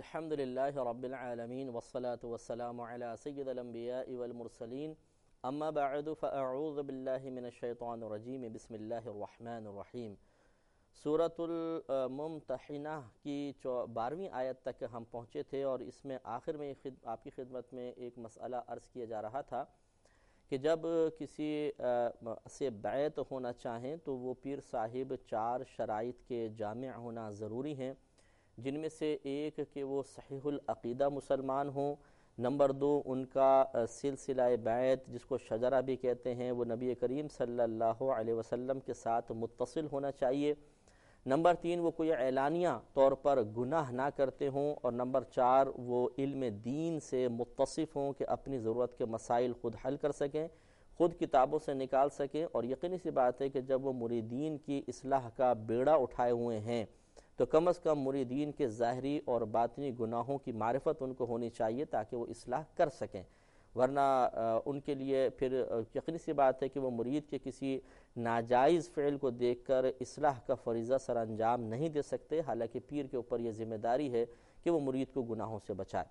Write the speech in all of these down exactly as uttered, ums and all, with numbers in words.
الحمد للہ رب العالمین والصلاة والسلام علی سید الانبیاء والمرسلین اما بعد فاعوذ باللہ من الشیطان الرجیم بسم اللہ الرحمن الرحیم۔ سورۃ الممتحنہ کی بارہویں آیت تک ہم پہنچے تھے اور اس میں آخر میں آپ کی خدمت میں ایک مسئلہ عرض کیا جا رہا تھا کہ جب کسی سے بیعت ہونا چاہیں تو وہ پیر صاحب چار شرائط کے جامع ہونا ضروری ہیں، جن میں سے ایک کہ وہ صحیح العقیدہ مسلمان ہوں، نمبر دو ان کا سلسلہ بیعت جس کو شجرہ بھی کہتے ہیں وہ نبی کریم صلی اللہ علیہ وسلم کے ساتھ متصل ہونا چاہیے، نمبر تین وہ کوئی اعلانیہ طور پر گناہ نہ کرتے ہوں، اور نمبر چار وہ علم دین سے متصف ہوں کہ اپنی ضرورت کے مسائل خود حل کر سکیں، خود کتابوں سے نکال سکیں، اور یقینی سی بات ہے کہ جب وہ مریدین کی اصلاح کا بیڑا اٹھائے ہوئے ہیں تو کم از کم مریدین کے ظاہری اور باطنی گناہوں کی معرفت ان کو ہونی چاہیے تاکہ وہ اصلاح کر سکیں، ورنہ ان کے لیے پھر یقینی سی بات ہے کہ وہ مرید کے کسی ناجائز فعل کو دیکھ کر اصلاح کا فریضہ سر انجام نہیں دے سکتے، حالانکہ پیر کے اوپر یہ ذمہ داری ہے کہ وہ مرید کو گناہوں سے بچائے۔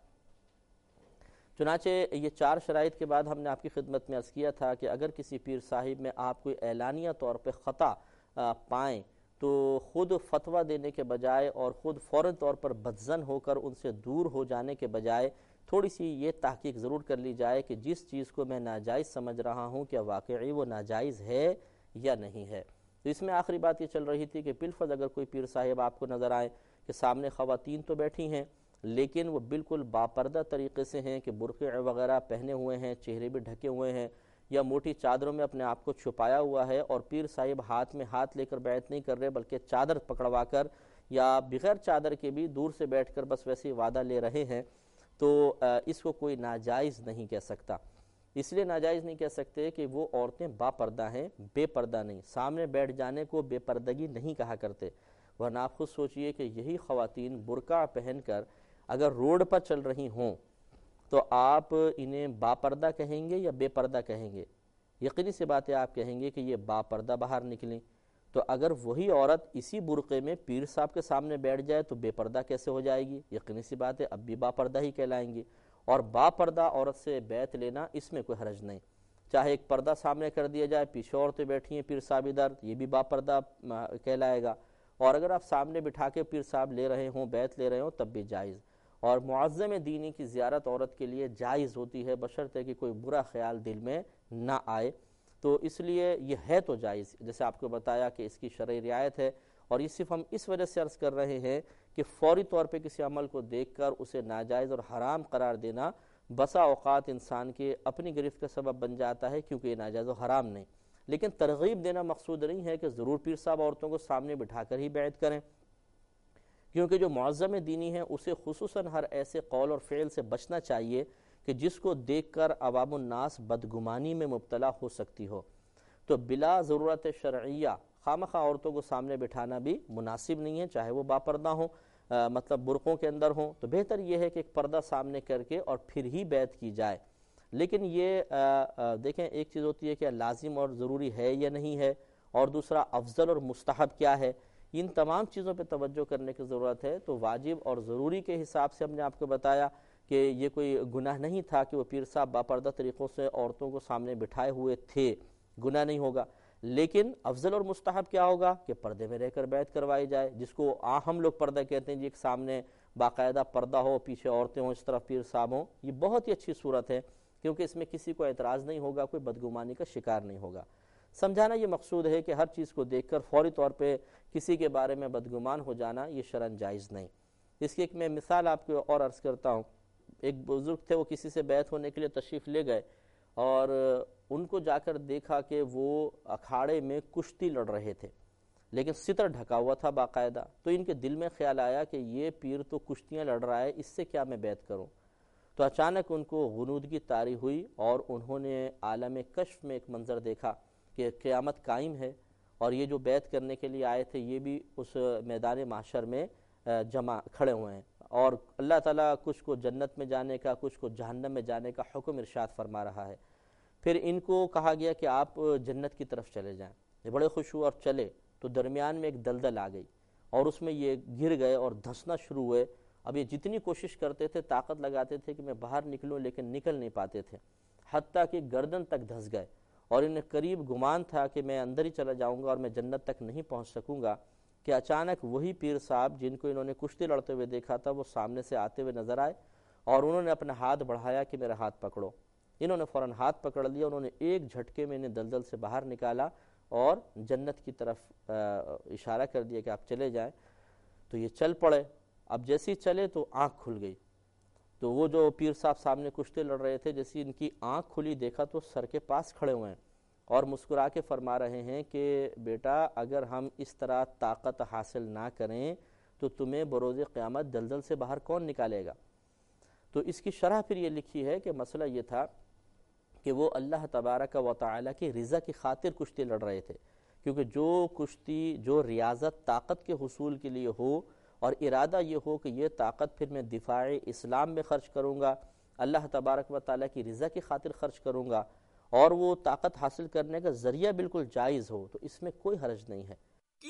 چنانچہ یہ چار شرائط کے بعد ہم نے آپ کی خدمت میں عرض کیا تھا کہ اگر کسی پیر صاحب میں آپ کوئی اعلانیہ طور پہ خطا پائیں تو خود فتویٰ دینے کے بجائے اور خود فوراً طور پر بدظن ہو کر ان سے دور ہو جانے کے بجائے تھوڑی سی یہ تحقیق ضرور کر لی جائے کہ جس چیز کو میں ناجائز سمجھ رہا ہوں کیا واقعی وہ ناجائز ہے یا نہیں ہے۔ تو اس میں آخری بات یہ چل رہی تھی کہ بالفرض اگر کوئی پیر صاحب آپ کو نظر آئے کہ سامنے خواتین تو بیٹھی ہیں لیکن وہ بالکل باپردہ طریقے سے ہیں کہ برقع وغیرہ پہنے ہوئے ہیں، چہرے بھی ڈھکے ہوئے ہیں یا موٹی چادروں میں اپنے آپ کو چھپایا ہوا ہے، اور پیر صاحب ہاتھ میں ہاتھ لے کر بیعت نہیں کر رہے بلکہ چادر پکڑوا کر یا بغیر چادر کے بھی دور سے بیٹھ کر بس ویسے وعدہ لے رہے ہیں، تو اس کو کوئی ناجائز نہیں کہہ سکتا۔ اس لیے ناجائز نہیں کہہ سکتے کہ وہ عورتیں با پردہ ہیں، بے پردہ نہیں، سامنے بیٹھ جانے کو بے پردگی نہیں کہا کرتے، ورنہ آپ خود سوچئے کہ یہی خواتین برقع پہن کر اگر روڈ پر چل رہی ہوں تو آپ انہیں با پردہ کہیں گے یا بے پردہ کہیں گے؟ یقینی سی بات ہے آپ کہیں گے کہ یہ با پردہ باہر نکلیں، تو اگر وہی عورت اسی برقعے میں پیر صاحب کے سامنے بیٹھ جائے تو بے پردہ کیسے ہو جائے گی؟ یقینی سی بات ہے اب بھی با پردہ ہی کہلائیں گی، اور با پردہ عورت سے بیعت لینا اس میں کوئی حرج نہیں، چاہے ایک پردہ سامنے کر دیا جائے، پیچھے عورتیں بیٹھی ہیں پیر صاحب ادھر، یہ بھی با پردہ کہلائے گا، اور اگر آپ سامنے بٹھا کے پیر صاحب لے رہے ہوں، بیعت لے رہے ہوں تب بھی جائز۔ اور معظم دینی کی زیارت عورت کے لیے جائز ہوتی ہے بشرطے کہ کوئی برا خیال دل میں نہ آئے، تو اس لیے یہ ہے تو جائز، جیسے آپ کو بتایا کہ اس کی شرعی رعایت ہے، اور یہ صرف ہم اس وجہ سے عرض کر رہے ہیں کہ فوری طور پہ کسی عمل کو دیکھ کر اسے ناجائز اور حرام قرار دینا بسا اوقات انسان کے اپنی گرفت کا سبب بن جاتا ہے، کیونکہ یہ ناجائز و حرام نہیں، لیکن ترغیب دینا مقصود نہیں ہے کہ ضرور پیر صاحب عورتوں کو سامنے بٹھا کر ہی بیعت کریں، کیونکہ جو معظم دینی ہے اسے خصوصاً ہر ایسے قول اور فعل سے بچنا چاہیے کہ جس کو دیکھ کر عوام الناس بدگمانی میں مبتلا ہو سکتی ہو، تو بلا ضرورت شرعیہ خامخواہ عورتوں کو سامنے بٹھانا بھی مناسب نہیں ہے، چاہے وہ باپردہ ہوں، مطلب برقعوں کے اندر ہوں، تو بہتر یہ ہے کہ ایک پردہ سامنے کر کے اور پھر ہی بیعت کی جائے۔ لیکن یہ آ, آ, دیکھیں ایک چیز ہوتی ہے کہ لازم اور ضروری ہے یا نہیں ہے، اور دوسرا افضل اور مستحب کیا ہے، ان تمام چیزوں پہ توجہ کرنے کی ضرورت ہے۔ تو واجب اور ضروری کے حساب سے ہم نے آپ کو بتایا کہ یہ کوئی گناہ نہیں تھا کہ وہ پیر صاحب باپردہ طریقوں سے عورتوں کو سامنے بٹھائے ہوئے تھے، گناہ نہیں ہوگا، لیکن افضل اور مستحب کیا ہوگا کہ پردے میں رہ کر بیعت کروائی جائے، جس کو آ ہم لوگ پردہ کہتے ہیں، جی ایک سامنے باقاعدہ پردہ ہو، پیچھے عورتیں ہوں، اس طرف پیر صاحب ہوں، یہ بہت ہی اچھی صورت ہے کیونکہ اس میں کسی کو اعتراض نہیں ہوگا، کوئی بدگمانی کا شکار نہیں ہوگا۔ سمجھانا یہ مقصود ہے کہ ہر چیز کو دیکھ کر فوری طور پہ کسی کے بارے میں بدگمان ہو جانا یہ شرعاً جائز نہیں۔ اس کی ایک میں مثال آپ کو اور عرض کرتا ہوں، ایک بزرگ تھے، وہ کسی سے بیعت ہونے کے لیے تشریف لے گئے اور ان کو جا کر دیکھا کہ وہ اکھاڑے میں کشتی لڑ رہے تھے لیکن ستر ڈھکا ہوا تھا باقاعدہ، تو ان کے دل میں خیال آیا کہ یہ پیر تو کشتیاں لڑ رہا ہے، اس سے کیا میں بیعت کروں؟ تو اچانک ان کو غنودگی طاری ہوئی اور انہوں نے عالم کشف میں ایک منظر دیکھا کہ قیامت قائم ہے، اور یہ جو بیعت کرنے کے لیے آئے تھے یہ بھی اس میدان محشر میں جمع کھڑے ہوئے ہیں، اور اللہ تعالیٰ کچھ کو جنت میں جانے کا، کچھ کو جہنم میں جانے کا حکم ارشاد فرما رہا ہے۔ پھر ان کو کہا گیا کہ آپ جنت کی طرف چلے جائیں، یہ بڑے خوش ہوئے اور چلے، تو درمیان میں ایک دلدل آ گئی اور اس میں یہ گر گئے اور دھنسنا شروع ہوئے، اب یہ جتنی کوشش کرتے تھے، طاقت لگاتے تھے کہ میں باہر نکلوں، لیکن نکل نہیں پاتے تھے، حتیٰ کہ گردن تک دھس گئے، اور انہیں قریب گمان تھا کہ میں اندر ہی چلا جاؤں گا اور میں جنت تک نہیں پہنچ سکوں گا، کہ اچانک وہی پیر صاحب جن کو انہوں نے کشتی لڑتے ہوئے دیکھا تھا وہ سامنے سے آتے ہوئے نظر آئے، اور انہوں نے اپنا ہاتھ بڑھایا کہ میرا ہاتھ پکڑو۔ انہوں نے فوراً ہاتھ پکڑ لیا، انہوں نے ایک جھٹکے میں انہیں دلدل سے باہر نکالا اور جنت کی طرف اشارہ کر دیا کہ آپ چلے جائیں۔ تو یہ چل پڑے۔ اب جیسے ہی چلے تو آنکھ کھل گئی، تو وہ جو پیر صاحب سامنے کشتی لڑ رہے تھے، جیسے ان کی آنکھ کھلی، دیکھا تو سر کے پاس کھڑے ہوئے ہیں اور مسکرا کے فرما رہے ہیں کہ بیٹا اگر ہم اس طرح طاقت حاصل نہ کریں تو تمہیں بروز قیامت دلدل سے باہر کون نکالے گا؟ تو اس کی شرح پھر یہ لکھی ہے کہ مسئلہ یہ تھا کہ وہ اللہ تبارک و تعالیٰ کی رضا کی خاطر کشتی لڑ رہے تھے، کیونکہ جو کشتی جو ریاضت طاقت کے حصول کے لیے ہو اور ارادہ یہ ہو کہ یہ طاقت پھر میں دفاع اسلام میں خرچ کروں گا، اللہ تبارک و تعالیٰ کی رضا کی خاطر خرچ کروں گا، اور وہ طاقت حاصل کرنے کا ذریعہ بالکل جائز ہو، تو اس میں کوئی حرج نہیں ہے۔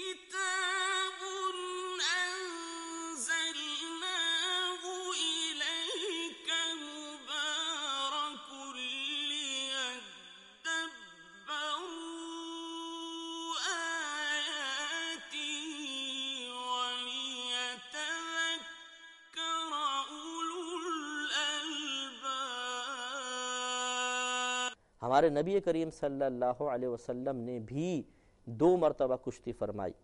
ہمارے نبی کریم صلی اللہ علیہ وسلم نے بھی دو مرتبہ کشتی فرمائی۔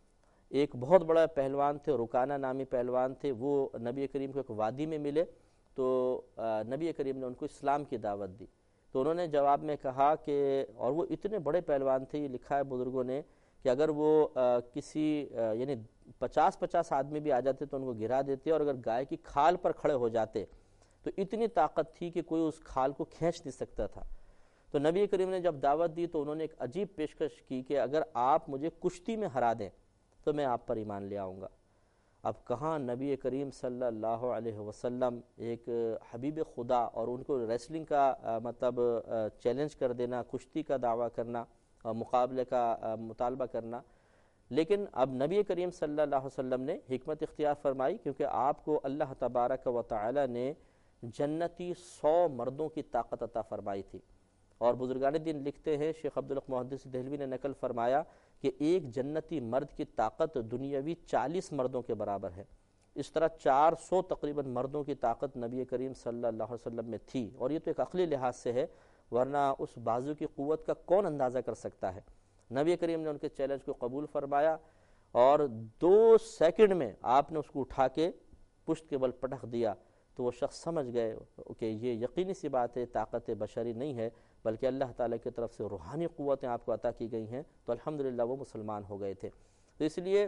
ایک بہت بڑا پہلوان تھے، رکانہ نامی پہلوان تھے، وہ نبی کریم کو ایک وادی میں ملے، تو نبی کریم نے ان کو اسلام کی دعوت دی، تو انہوں نے جواب میں کہا کہ، اور وہ اتنے بڑے پہلوان تھے، یہ لکھا ہے بزرگوں نے کہ اگر وہ کسی یعنی پچاس پچاس آدمی بھی آ جاتے تو ان کو گرا دیتے، اور اگر گائے کی کھال پر کھڑے ہو جاتے تو اتنی طاقت تھی کہ کوئی اس کھال کو کھینچ نہیں سکتا تھا۔ تو نبی کریم نے جب دعوت دی تو انہوں نے ایک عجیب پیشکش کی کہ اگر آپ مجھے کشتی میں ہرا دیں تو میں آپ پر ایمان لے آؤں گا۔ اب کہاں نبی کریم صلی اللہ علیہ وسلم ایک حبیب خدا، اور ان کو ریسلنگ کا مطلب چیلنج کر دینا، کشتی کا دعویٰ کرنا، مقابلے کا مطالبہ کرنا، لیکن اب نبی کریم صلی اللہ علیہ وسلم نے حکمت اختیار فرمائی، کیونکہ آپ کو اللہ تبارک و تعالی نے جنتی سو مردوں کی طاقت عطا فرمائی تھی، اور بزرگان دین لکھتے ہیں، شیخ عبدالحق محدث دہلوی نے نقل فرمایا کہ ایک جنتی مرد کی طاقت دنیاوی چالیس مردوں کے برابر ہے۔ اس طرح چار سو تقریباً مردوں کی طاقت نبی کریم صلی اللہ علیہ وسلم میں تھی، اور یہ تو ایک عقلی لحاظ سے ہے، ورنہ اس بازو کی قوت کا کون اندازہ کر سکتا ہے۔ نبی کریم نے ان کے چیلنج کو قبول فرمایا، اور دو سیکنڈ میں آپ نے اس کو اٹھا کے پشت کے بل پٹخ دیا، تو وہ شخص سمجھ گئے کہ یہ یقینی سی بات ہے، طاقت بشری نہیں ہے، بلکہ اللہ تعالیٰ کی طرف سے روحانی قوتیں آپ کو عطا کی گئی ہیں، تو الحمدللہ وہ مسلمان ہو گئے تھے۔ تو اس لیے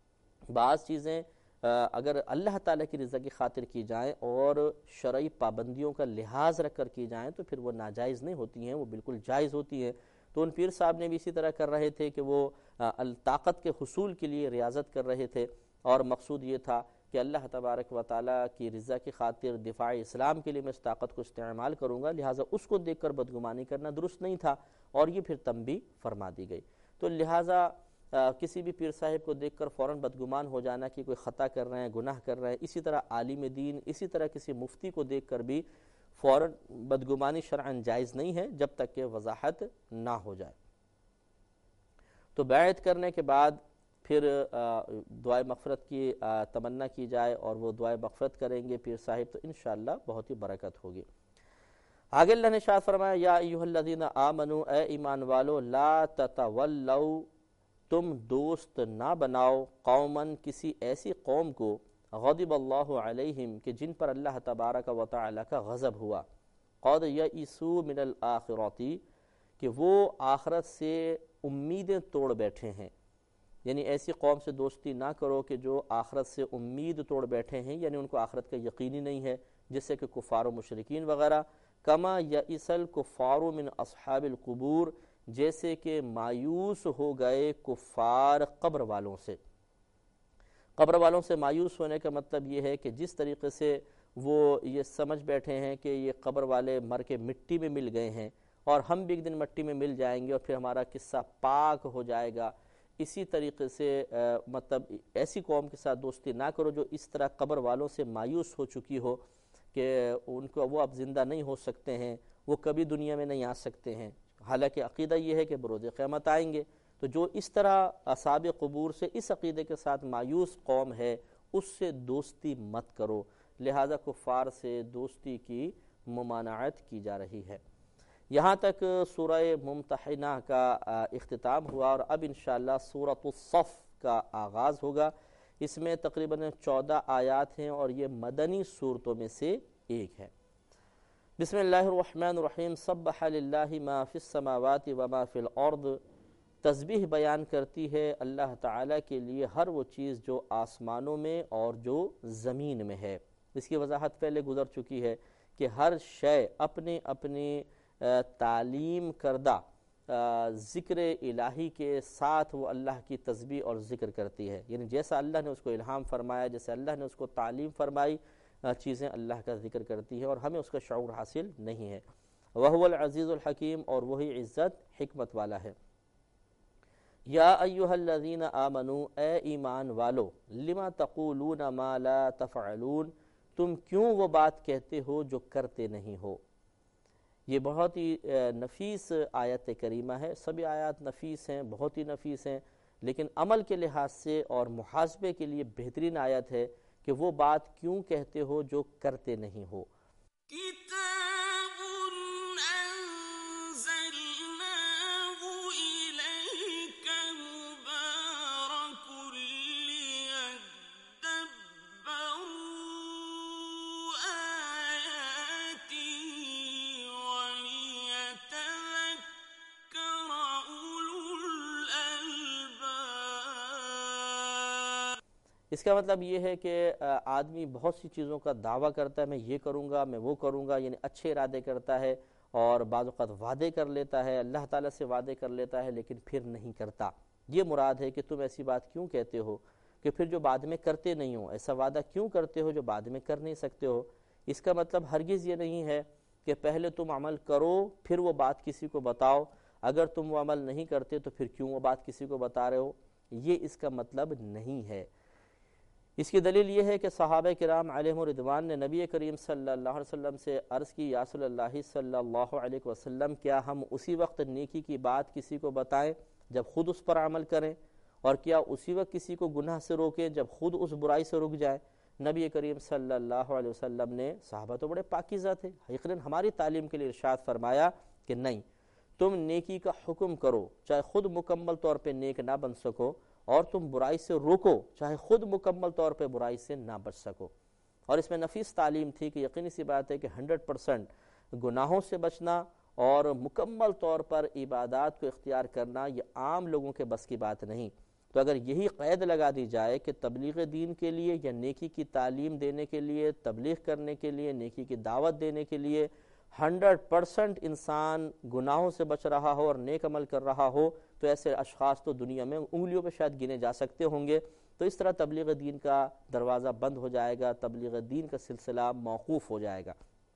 بعض چیزیں اگر اللہ تعالیٰ کی رضا کی خاطر کی جائیں اور شرعی پابندیوں کا لحاظ رکھ کر کی جائیں تو پھر وہ ناجائز نہیں ہوتی ہیں، وہ بالکل جائز ہوتی ہیں۔ تو ان پیر صاحب نے بھی اسی طرح کر رہے تھے کہ وہ طاقت کے حصول کے لیے ریاضت کر رہے تھے، اور مقصود یہ تھا کہ اللہ تبارک و تعالیٰ کی رضا کی خاطر دفاع اسلام کے لیے میں اس طاقت کو استعمال کروں گا، لہٰذا اس کو دیکھ کر بدگمانی کرنا درست نہیں تھا، اور یہ پھر تنبیہ فرما دی گئی۔ تو لہٰذا کسی بھی پیر صاحب کو دیکھ کر فوراً بدگمان ہو جانا کہ کوئی خطا کر رہے ہیں، گناہ کر رہے ہیں، اسی طرح عالم دین، اسی طرح کسی مفتی کو دیکھ کر بھی فوراً بدگمانی شرعاً جائز نہیں ہے جب تک کہ وضاحت نہ ہو جائے۔ تو بیعت کرنے کے بعد پھر دعائے مغفرت کی تمنا کی جائے، اور وہ دعائے مغفرت کریں گے پیر صاحب، تو انشاءاللہ بہت ہی برکت ہوگی۔ آگے اللہ نے ارشاد فرمایا، یا ایھا الذین آمنوا، اے ایمان والو، لا تتولوا، تم دوست نہ بناؤ، قوماً کسی ایسی قوم کو، غضب اللہ علیہم کہ جن پر اللہ تبارک و تعالی کا غضب ہوا، قد یئسوا من الآخرۃ کہ وہ آخرت سے امیدیں توڑ بیٹھے ہیں۔ یعنی ایسی قوم سے دوستی نہ کرو کہ جو آخرت سے امید توڑ بیٹھے ہیں، یعنی ان کو آخرت کا یقینی نہیں ہے، جس سے کہ کفار و مشرکین وغیرہ، کما یئس الکفار من اصحاب القبور، جیسے کہ مایوس ہو گئے کفار قبر والوں سے۔ قبر والوں سے مایوس ہونے کا مطلب یہ ہے کہ جس طریقے سے وہ یہ سمجھ بیٹھے ہیں کہ یہ قبر والے مر کے مٹی میں مل گئے ہیں، اور ہم بھی ایک دن مٹی میں مل جائیں گے، اور پھر ہمارا قصہ پاک ہو جائے گا، اسی طریقے سے مطلب ایسی قوم کے ساتھ دوستی نہ کرو جو اس طرح قبر والوں سے مایوس ہو چکی ہو کہ ان کو وہ اب زندہ نہیں ہو سکتے ہیں، وہ کبھی دنیا میں نہیں آ سکتے ہیں، حالانکہ عقیدہ یہ ہے کہ بروز قیامت آئیں گے۔ تو جو اس طرح اصحاب قبور سے اس عقیدے کے ساتھ مایوس قوم ہے اس سے دوستی مت کرو، لہذا کفار سے دوستی کی ممانعت کی جا رہی ہے۔ یہاں تک سورہ ممتحنہ کا اختتام ہوا، اور اب انشاءاللہ سورۃ الصف کا آغاز ہوگا۔ اس میں تقریباً چودہ آیات ہیں اور یہ مدنی سورتوں میں سے ایک ہے۔ بسم اللہ الرحمن الرحیم۔ سبح للہ ما فی السماوات وما فی الارض، تسبیح بیان کرتی ہے اللہ تعالیٰ کے لیے ہر وہ چیز جو آسمانوں میں اور جو زمین میں ہے۔ اس کی وضاحت پہلے گزر چکی ہے کہ ہر شے اپنی اپنی تعلیم کردہ ذکر الہی کے ساتھ وہ اللہ کی تسبیح اور ذکر کرتی ہے، یعنی جیسا اللہ نے اس کو الہام فرمایا، جیسے اللہ نے اس کو تعلیم فرمائی، چیزیں اللہ کا ذکر کرتی ہے اور ہمیں اس کا شعور حاصل نہیں ہے۔ وَهُوَ الْعَزِيزُ الْحَكِيمُ، اور وہی عزت حکمت والا ہے۔ یا ایھا الذین آمنوا، اے ایمان والو، لما تقولون ما لا تفعلون، تم کیوں وہ بات کہتے ہو جو کرتے نہیں ہو۔ یہ بہت ہی نفیس آیت کریمہ ہے، سبھی آیات نفیس ہیں، بہت ہی نفیس ہیں، لیکن عمل کے لحاظ سے اور محاسبے کے لیے بہترین آیت ہے کہ وہ بات کیوں کہتے ہو جو کرتے نہیں ہو۔ اس کا مطلب یہ ہے کہ آدمی بہت سی چیزوں کا دعویٰ کرتا ہے، میں یہ کروں گا، میں وہ کروں گا، یعنی اچھے ارادے کرتا ہے، اور بعض اوقات وعدے کر لیتا ہے، اللہ تعالیٰ سے وعدے کر لیتا ہے لیکن پھر نہیں کرتا۔ یہ مراد ہے کہ تم ایسی بات کیوں کہتے ہو کہ پھر جو بعد میں کرتے نہیں ہو، ایسا وعدہ کیوں کرتے ہو جو بعد میں کر نہیں سکتے ہو۔ اس کا مطلب ہرگز یہ نہیں ہے کہ پہلے تم عمل کرو پھر وہ بات کسی کو بتاؤ، اگر تم وہ عمل نہیں کرتے تو پھر کیوں وہ بات کسی کو بتا رہے ہو، یہ اس کا مطلب نہیں ہے۔ اس کی دلیل یہ ہے کہ صحابہ کرام علیہم رضوان نے نبی کریم صلی اللہ علیہ وسلم سے عرض کی، یا رسول اللہ صلی اللہ علیہ وسلم، کیا ہم اسی وقت نیکی کی بات کسی کو بتائیں جب خود اس پر عمل کریں، اور کیا اسی وقت کسی کو گناہ سے روکیں جب خود اس برائی سے رک جائیں؟ نبی کریم صلی اللہ علیہ وسلم نے، صحابہ تو بڑے پاکیزہ تھے، یقیناً ہماری تعلیم کے لیے ارشاد فرمایا کہ نہیں، تم نیکی کا حکم کرو چاہے خود مکمل طور پہ نیک نہ بن سکو، اور تم برائی سے روکو چاہے خود مکمل طور پہ برائی سے نہ بچ سکو۔ اور اس میں نفیس تعلیم تھی کہ یقینی سی بات ہے کہ ہنڈریڈ پرسنٹ گناہوں سے بچنا اور مکمل طور پر عبادات کو اختیار کرنا یہ عام لوگوں کے بس کی بات نہیں۔ تو اگر یہی قید لگا دی جائے کہ تبلیغ دین کے لیے یا نیکی کی تعلیم دینے کے لیے، تبلیغ کرنے کے لیے، نیکی کی دعوت دینے کے لیے ہنڈریڈ پرسنٹ انسان گناہوں سے بچ رہا ہو اور نیک عمل کر رہا ہو، تو ایسے اشخاص تو دنیا میں انگلیوں پہ شاید گنے جا سکتے ہوں گے۔ تو اس طرح تبلیغ دین کا دروازہ بند ہو جائے گا، تبلیغ دین کا سلسلہ موقوف ہو جائے گا۔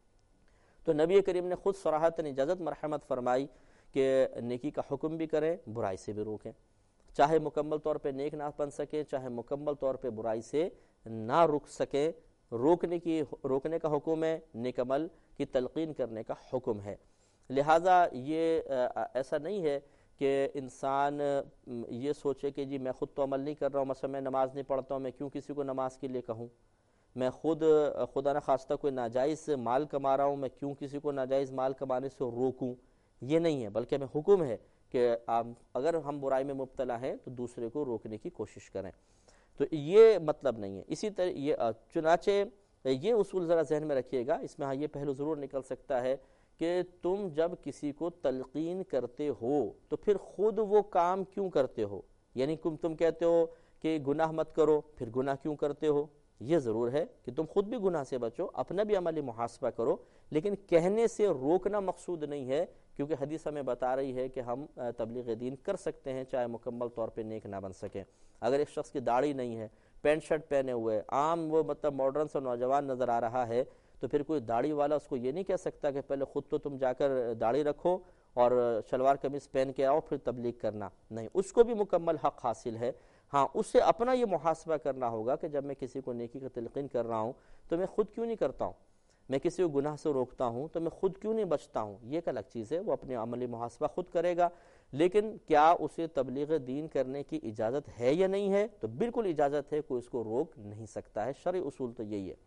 تو نبی کریم نے خود صراحتاً اجازت مرحمت فرمائی کہ نیکی کا حکم بھی کریں، برائی سے بھی روکیں، چاہے مکمل طور پہ نیک نہ بن سکیں، چاہے مکمل طور پہ برائی سے نہ رک سکیں۔ روکنے کی روکنے کا حکم ہے، نیک عمل کی تلقین کرنے کا حکم ہے۔ لہٰذا یہ ایسا نہیں ہے کہ انسان یہ سوچے کہ جی میں خود تو عمل نہیں کر رہا ہوں، مثلا میں نماز نہیں پڑھتا ہوں، میں کیوں کسی کو نماز کے لیے کہوں، میں خود خدا نخواستہ کوئی ناجائز مال کما رہا ہوں، میں کیوں کسی کو ناجائز مال کمانے سے روکوں۔ یہ نہیں ہے، بلکہ ہمیں حکم ہے کہ اگر ہم برائی میں مبتلا ہیں تو دوسرے کو روکنے کی کوشش کریں۔ تو یہ مطلب نہیں ہے۔ اسی طرح یہ چنانچہ یہ اصول ذرا ذہن میں رکھیے گا، اس میں ہاں یہ پہلو ضرور نکل سکتا ہے کہ تم جب کسی کو تلقین کرتے ہو تو پھر خود وہ کام کیوں کرتے ہو، یعنی تم کہتے ہو کہ گناہ مت کرو، پھر گناہ کیوں کرتے ہو؟ یہ ضرور ہے کہ تم خود بھی گناہ سے بچو، اپنا بھی عملی محاسبہ کرو، لیکن کہنے سے روکنا مقصود نہیں ہے، کیونکہ حدیث ہمیں بتا رہی ہے کہ ہم تبلیغ دین کر سکتے ہیں چاہے مکمل طور پہ نیک نہ بن سکیں۔ اگر ایک شخص کی داڑھی نہیں ہے، پینٹ شرٹ پہنے ہوئے، عام وہ مطلب ماڈرن سا نوجوان نظر آ رہا ہے، تو پھر کوئی داڑھی والا اس کو یہ نہیں کہہ سکتا کہ پہلے خود تو تم جا کر داڑھی رکھو اور شلوار قمیص پہن کے آؤ پھر تبلیغ کرنا، نہیں، اس کو بھی مکمل حق حاصل ہے۔ ہاں، اسے اپنا یہ محاسبہ کرنا ہوگا کہ جب میں کسی کو نیکی کا تلقین کر رہا ہوں تو میں خود کیوں نہیں کرتا ہوں، میں کسی کو گناہ سے روکتا ہوں تو میں خود کیوں نہیں بچتا ہوں، یہ ایک الگ چیز ہے، وہ اپنے عملی محاسبہ خود کرے گا۔ لیکن کیا اسے تبلیغ دین کرنے کی اجازت ہے یا نہیں ہے؟ تو بالکل اجازت ہے، کوئی اس کو روک نہیں سکتا ہے، شرعی اصول تو یہی ہے۔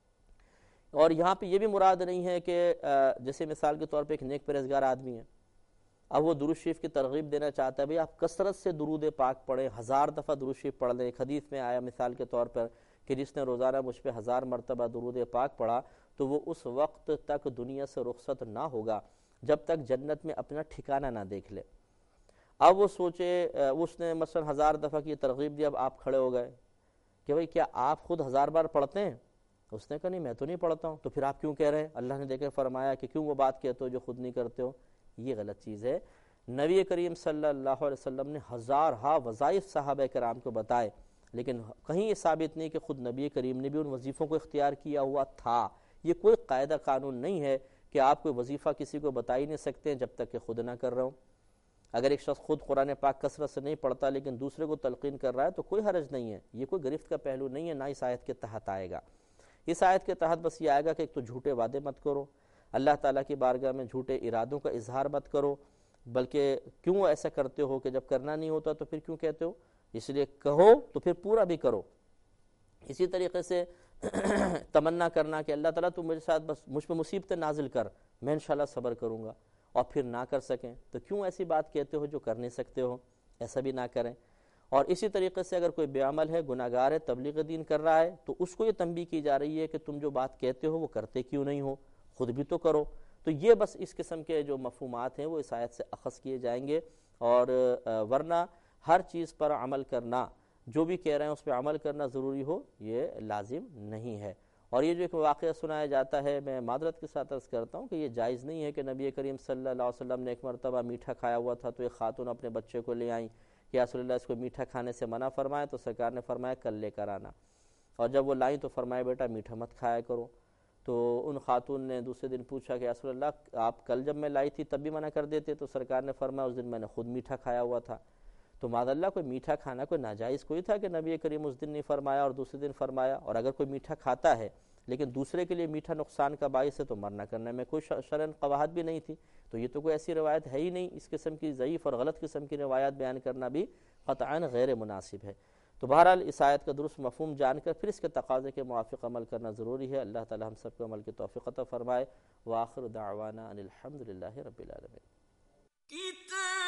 اور یہاں پہ یہ بھی مراد نہیں ہے کہ جیسے مثال کے طور پہ ایک نیک پرہیزگار آدمی ہے، اب وہ درود شریف کی ترغیب دینا چاہتا ہے، بھئی آپ کثرت سے درود پاک پڑھیں، ہزار دفعہ درود شریف پڑھ لیں۔ ایک حدیث میں آیا مثال کے طور پر کہ جس نے روزانہ مجھ پہ ہزار مرتبہ درود پاک پڑھا تو وہ اس وقت تک دنیا سے رخصت نہ ہوگا جب تک جنت میں اپنا ٹھکانہ نہ دیکھ لے۔ اب وہ سوچے، اس نے مثلا ہزار دفعہ کی ترغیب دی، اب آپ کھڑے ہو گئے کہ بھئی کیا آپ خود ہزار بار پڑھتے ہیں؟ اس نے کہا نہیں، میں تو نہیں پڑھتا ہوں۔ تو پھر آپ کیوں کہہ رہے ہیں؟ اللہ نے دیکھے فرمایا کہ کیوں وہ بات کہتے ہو جو خود نہیں کرتے ہو؟ یہ غلط چیز ہے۔ نبی کریم صلی اللہ علیہ وسلم نے ہزار ہا وظائف صحابہ کرام کو بتائے، لیکن کہیں یہ ثابت نہیں کہ خود نبی کریم نے بھی ان وظیفوں کو اختیار کیا ہوا تھا۔ یہ کوئی قاعدہ قانون نہیں ہے کہ آپ کوئی وظیفہ کسی کو بتا ہی نہیں سکتے جب تک کہ خود نہ کر رہے ہوں۔ اگر ایک شخص خود قرآن پاک کثرت سے نہیں پڑھتا لیکن دوسرے کو تلقین کر رہا ہے تو کوئی حرج نہیں ہے، یہ کوئی گرفت کا پہلو نہیں ہے، نہ اس آیت کے تحت آئے گا۔ اس آیت کے تحت بس یہ آئے گا کہ ایک تو جھوٹے وعدے مت کرو، اللہ تعالیٰ کی بارگاہ میں جھوٹے ارادوں کا اظہار مت کرو، بلکہ کیوں ایسا کرتے ہو کہ جب کرنا نہیں ہوتا تو پھر کیوں کہتے ہو، اس لیے کہو تو پھر پورا بھی کرو۔ اسی طریقے سے تمنا کرنا کہ اللہ تعالیٰ تو مجھے ساتھ بس مجھ پہ مصیبتیں نازل کر، میں انشاءاللہ صبر کروں گا، اور پھر نہ کر سکیں تو کیوں ایسی بات کہتے ہو جو کر نہیں سکتے ہو، ایسا بھی نہ کریں۔ اور اسی طریقے سے اگر کوئی بے عمل ہے، گناہ گار ہے، تبلیغ دین کر رہا ہے تو اس کو یہ تنبیہ کی جا رہی ہے کہ تم جو بات کہتے ہو وہ کرتے کیوں نہیں ہو، خود بھی تو کرو۔ تو یہ بس اس قسم کے جو مفہومات ہیں وہ اس آیت سے اخذ کیے جائیں گے، اور ورنہ ہر چیز پر عمل کرنا، جو بھی کہہ رہے ہیں اس پہ عمل کرنا ضروری ہو، یہ لازم نہیں ہے۔ اور یہ جو ایک واقعہ سنایا جاتا ہے، میں معذرت کے ساتھ عرض کرتا ہوں کہ یہ جائز نہیں ہے کہ نبی کریم صلی اللہ علیہ وسلم نے ایک مرتبہ میٹھا کھایا ہوا تھا تو ایک خاتون اپنے بچے کو لے آئیں کہ یا رسول اللہ اس کو میٹھا کھانے سے منع فرمائے، تو سرکار نے فرمایا کل لے کر آنا، اور جب وہ لائیں تو فرمایا بیٹا میٹھا مت کھایا کرو۔ تو ان خاتون نے دوسرے دن پوچھا کہ یا رسول اللہ آپ کل جب میں لائی تھی تب بھی منع کر دیتے، تو سرکار نے فرمایا اس دن میں نے خود میٹھا کھایا ہوا تھا۔ تو معاذ اللہ کوئی میٹھا کھانا کوئی ناجائز کوئی تھا کہ نبی کریم اس دن نہیں فرمایا اور دوسرے دن فرمایا؟ اور اگر کوئی میٹھا کھاتا ہے لیکن دوسرے کے لیے میٹھا نقصان کا باعث ہے تو مرنا کرنے میں کوئی شرعاً قباحت بھی نہیں تھی۔ تو یہ تو کوئی ایسی روایت ہے ہی نہیں، اس قسم کی ضعیف اور غلط قسم کی روایات بیان کرنا بھی قطعاً غیر مناسب ہے۔ تو بہرحال اس آیت کا درست مفہوم جان کر پھر اس کے تقاضے کے موافق عمل کرنا ضروری ہے۔ اللہ تعالی ہم سب کو عمل کی توفیق عطا فرمائے۔ وآخر دعوانا ان الحمد للہ رب العالمین۔